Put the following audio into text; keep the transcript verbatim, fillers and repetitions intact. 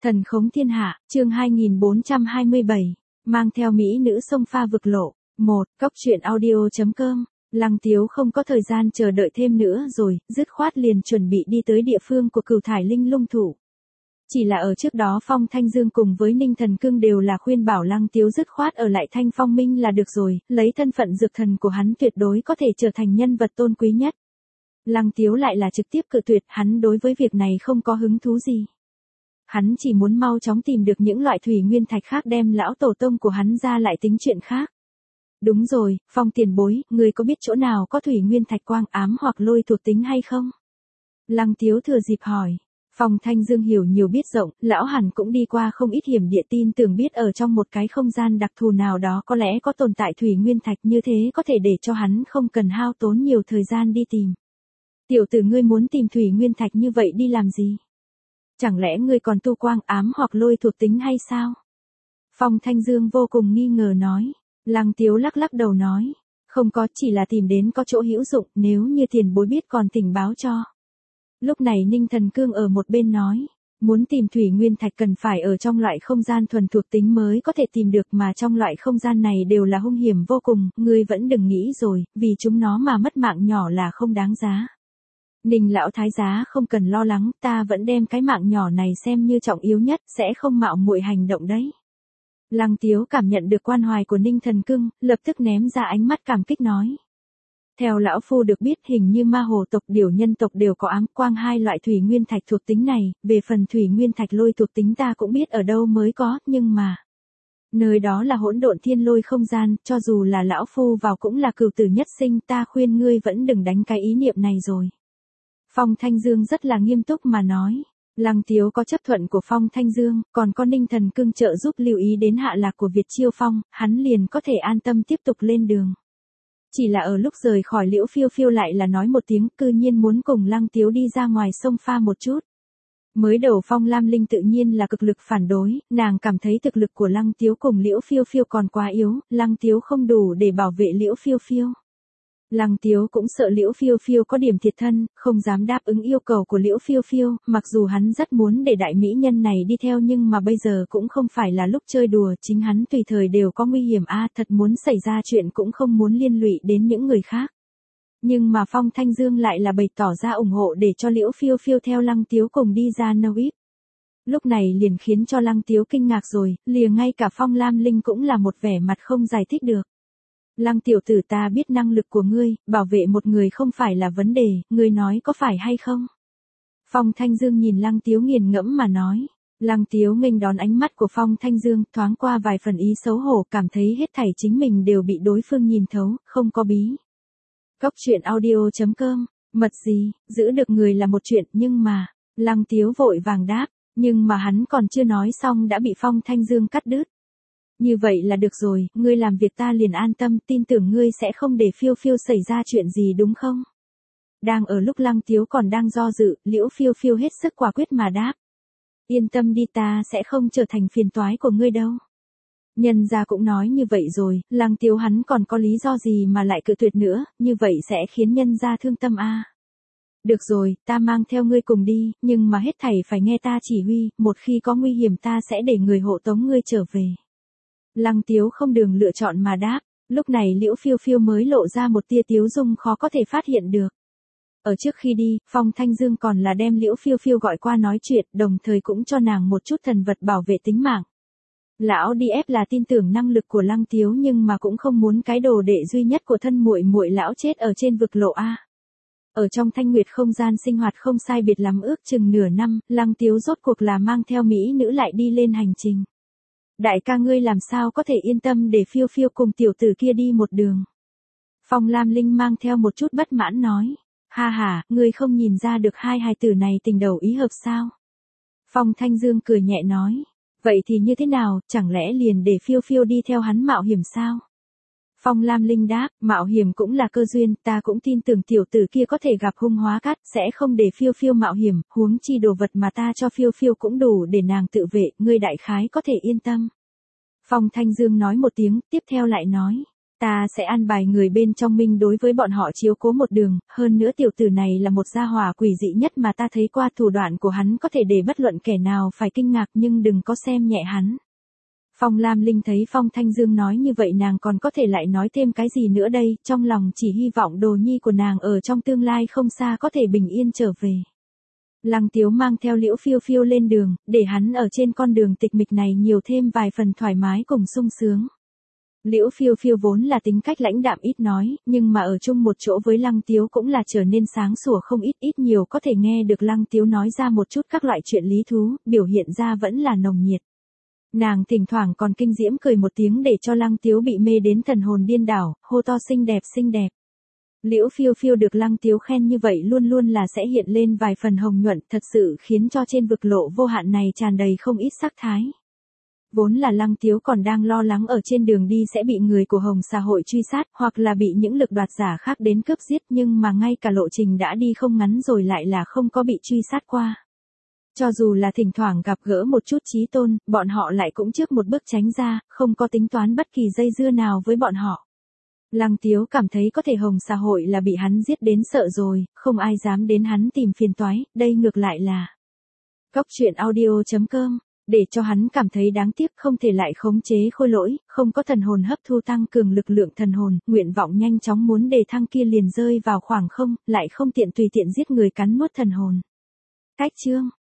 Thần khống thiên hạ, chương hai nghìn bốn trăm hai mươi bảy, mang theo mỹ nữ xông pha vực lộ. một. Cốc truyện audio chấm com. Lăng Tiếu không có thời gian chờ đợi thêm nữa rồi, dứt khoát liền chuẩn bị đi tới địa phương của Cửu Thải Linh Lung Thủ. Chỉ là ở trước đó Phong Thanh Dương cùng với Ninh Thần Cương đều là khuyên bảo Lăng Tiếu dứt khoát ở lại Thanh Phong Minh là được rồi, lấy thân phận dược thần của hắn tuyệt đối có thể trở thành nhân vật tôn quý nhất. Lăng Tiếu lại là trực tiếp cự tuyệt, hắn đối với việc này không có hứng thú gì. Hắn chỉ muốn mau chóng tìm được những loại thủy nguyên thạch khác đem lão tổ tông của hắn ra lại tính chuyện khác. Đúng rồi, Phong tiền bối, người có biết chỗ nào có thủy nguyên thạch quang ám hoặc lôi thuộc tính hay không? Lăng Tiếu thừa dịp hỏi. Phong Thanh Dương hiểu nhiều biết rộng, lão hẳn cũng đi qua không ít hiểm địa, tin tưởng biết ở trong một cái không gian đặc thù nào đó có lẽ có tồn tại thủy nguyên thạch, như thế có thể để cho hắn không cần hao tốn nhiều thời gian đi tìm. Tiểu tử ngươi muốn tìm thủy nguyên thạch như vậy đi làm gì? Chẳng lẽ ngươi còn tu quang ám hoặc lôi thuộc tính hay sao? Phong Thanh Dương vô cùng nghi ngờ nói. Lăng Tiếu lắc lắc đầu nói. Không có, chỉ là tìm đến có chỗ hữu dụng, nếu như tiền bối biết còn thỉnh báo cho. Lúc này Ninh Thần Cương ở một bên nói. Muốn tìm thủy nguyên thạch cần phải ở trong loại không gian thuần thuộc tính mới có thể tìm được, mà trong loại không gian này đều là hung hiểm vô cùng, ngươi vẫn đừng nghĩ rồi, vì chúng nó mà mất mạng nhỏ là không đáng giá. Ninh lão thái giá không cần lo lắng, ta vẫn đem cái mạng nhỏ này xem như trọng yếu nhất, sẽ không mạo muội hành động đấy. Lăng Tiếu cảm nhận được quan hoài của Ninh Thần Cương, lập tức ném ra ánh mắt cảm kích nói. Theo lão phu được biết, hình như ma hồ tộc điểu nhân tộc đều có ám quang hai loại thủy nguyên thạch thuộc tính này, về phần thủy nguyên thạch lôi thuộc tính ta cũng biết ở đâu mới có, nhưng mà nơi đó là hỗn độn thiên lôi không gian, cho dù là lão phu vào cũng là cửu tử nhất sinh, ta khuyên ngươi vẫn đừng đánh cái ý niệm này rồi. Phong Thanh Dương rất là nghiêm túc mà nói. Lăng Tiếu có chấp thuận của Phong Thanh Dương, còn có Ninh Thần Cương trợ giúp lưu ý đến hạ lạc của Việt Chiêu Phong, hắn liền có thể an tâm tiếp tục lên đường. Chỉ là ở lúc rời khỏi Liễu Phiêu Phiêu lại là nói một tiếng, cư nhiên muốn cùng Lăng Tiếu đi ra ngoài sông pha một chút. Mới đầu Phong Lam Linh tự nhiên là cực lực phản đối, nàng cảm thấy thực lực của Lăng Tiếu cùng Liễu Phiêu Phiêu còn quá yếu, Lăng Tiếu không đủ để bảo vệ Liễu Phiêu Phiêu. Lăng Tiếu cũng sợ Liễu Phiêu Phiêu có điểm thiệt thân, không dám đáp ứng yêu cầu của Liễu Phiêu Phiêu, mặc dù hắn rất muốn để đại mỹ nhân này đi theo nhưng mà bây giờ cũng không phải là lúc chơi đùa, chính hắn tùy thời đều có nguy hiểm a, à, thật muốn xảy ra chuyện cũng không muốn liên lụy đến những người khác. Nhưng mà Phong Thanh Dương lại là bày tỏ ra ủng hộ để cho Liễu Phiêu Phiêu theo Lăng Tiếu cùng đi ra No Ít. Lúc này liền khiến cho Lăng Tiếu kinh ngạc rồi, liền ngay cả Phong Lam Linh cũng là một vẻ mặt không giải thích được. Lăng tiểu tử, ta biết năng lực của ngươi, bảo vệ một người không phải là vấn đề, ngươi nói có phải hay không? Phong Thanh Dương nhìn Lăng Tiếu nghiền ngẫm mà nói. Lăng Tiếu nghênh đón ánh mắt của Phong Thanh Dương, thoáng qua vài phần ý xấu hổ, cảm thấy hết thảy chính mình đều bị đối phương nhìn thấu, không có bí. Cốc truyện audio chấm com, mật gì, giữ được người là một chuyện, nhưng mà, Lăng Tiếu vội vàng đáp, nhưng mà hắn còn chưa nói xong đã bị Phong Thanh Dương cắt đứt. Như vậy là được rồi, ngươi làm việc ta liền an tâm, tin tưởng ngươi sẽ không để Phiêu Phiêu xảy ra chuyện gì đúng không? Đang ở lúc Lăng Tiếu còn đang do dự, Liễu Phiêu Phiêu hết sức quả quyết mà đáp. Yên tâm đi, ta sẽ không trở thành phiền toái của ngươi đâu. Nhân gia cũng nói như vậy rồi, Lăng Tiếu hắn còn có lý do gì mà lại cự tuyệt nữa, như vậy sẽ khiến nhân gia thương tâm a. À. Được rồi, ta mang theo ngươi cùng đi, nhưng mà hết thảy phải nghe ta chỉ huy, một khi có nguy hiểm ta sẽ để người hộ tống ngươi trở về. Lăng Tiếu không đường lựa chọn mà đáp, lúc này Liễu Phiêu Phiêu mới lộ ra một tia tiếu dung khó có thể phát hiện được. Ở trước khi đi, Phong Thanh Dương còn là đem Liễu Phiêu Phiêu gọi qua nói chuyện, đồng thời cũng cho nàng một chút thần vật bảo vệ tính mạng. Lão đi ép là tin tưởng năng lực của Lăng Tiếu nhưng mà cũng không muốn cái đồ đệ duy nhất của thân muội muội lão chết ở trên vực lộ a. Ở trong Thanh Nguyệt không gian sinh hoạt không sai biệt lắm ước chừng nửa năm, Lăng Tiếu rốt cuộc là mang theo mỹ nữ lại đi lên hành trình. Đại ca ngươi làm sao có thể yên tâm để Phiêu Phiêu cùng tiểu tử kia đi một đường. Phong Lam Linh mang theo một chút bất mãn nói. Ha ha, ngươi không nhìn ra được hai hài tử này tình đầu ý hợp sao? Phong Thanh Dương cười nhẹ nói. Vậy thì như thế nào, chẳng lẽ liền để Phiêu Phiêu đi theo hắn mạo hiểm sao? Phong Lam Linh đáp, mạo hiểm cũng là cơ duyên, ta cũng tin tưởng tiểu tử kia có thể gặp hung hóa cát, sẽ không để Phiêu Phiêu mạo hiểm, huống chi đồ vật mà ta cho Phiêu Phiêu cũng đủ để nàng tự vệ, ngươi đại khái có thể yên tâm. Phong Thanh Dương nói một tiếng, tiếp theo lại nói, Ta sẽ an bài người bên trong Minh đối với bọn họ chiếu cố một đường, hơn nữa tiểu tử này là một gia hỏa quỷ dị nhất mà ta thấy qua, thủ đoạn của hắn có thể để bất luận kẻ nào phải kinh ngạc, nhưng đừng có xem nhẹ hắn. Phong Lam Linh thấy Phong Thanh Dương nói như vậy nàng còn có thể lại nói thêm cái gì nữa đây, trong lòng chỉ hy vọng đồ nhi của nàng ở trong tương lai không xa có thể bình yên trở về. Lăng Tiếu mang theo Liễu Phiêu Phiêu lên đường, để hắn ở trên con đường tịch mịch này nhiều thêm vài phần thoải mái cùng sung sướng. Liễu Phiêu Phiêu vốn là tính cách lãnh đạm ít nói, nhưng mà ở chung một chỗ với Lăng Tiếu cũng là trở nên sáng sủa không ít, ít nhiều có thể nghe được Lăng Tiếu nói ra một chút các loại chuyện lý thú, biểu hiện ra vẫn là nồng nhiệt. Nàng thỉnh thoảng còn kinh diễm cười một tiếng để cho Lăng Tiếu bị mê đến thần hồn điên đảo, hô to xinh đẹp xinh đẹp. Liễu Phiêu Phiêu được Lăng Tiếu khen như vậy luôn luôn là sẽ hiện lên vài phần hồng nhuận, thật sự khiến cho trên vực lộ vô hạn này tràn đầy không ít sắc thái. Vốn là Lăng Tiếu còn đang lo lắng ở trên đường đi sẽ bị người của Hồng Xà Hội truy sát, hoặc là bị những lực đoạt giả khác đến cướp giết, nhưng mà ngay cả lộ trình đã đi không ngắn rồi lại là không có bị truy sát qua. Cho dù là thỉnh thoảng gặp gỡ một chút chí tôn, bọn họ lại cũng trước một bước tránh ra, không có tính toán bất kỳ dây dưa nào với bọn họ. Lăng Tiếu cảm thấy có thể Hồng Xà Hội là bị hắn giết đến sợ rồi, không ai dám đến hắn tìm phiền toái, đây ngược lại là Cốc truyện audio chấm com, để cho hắn cảm thấy đáng tiếc không thể lại khống chế khôi lỗi, không có thần hồn hấp thu tăng cường lực lượng thần hồn, nguyện vọng nhanh chóng muốn đề thăng kia liền rơi vào khoảng không, lại không tiện tùy tiện giết người cắn nuốt thần hồn. Cách chương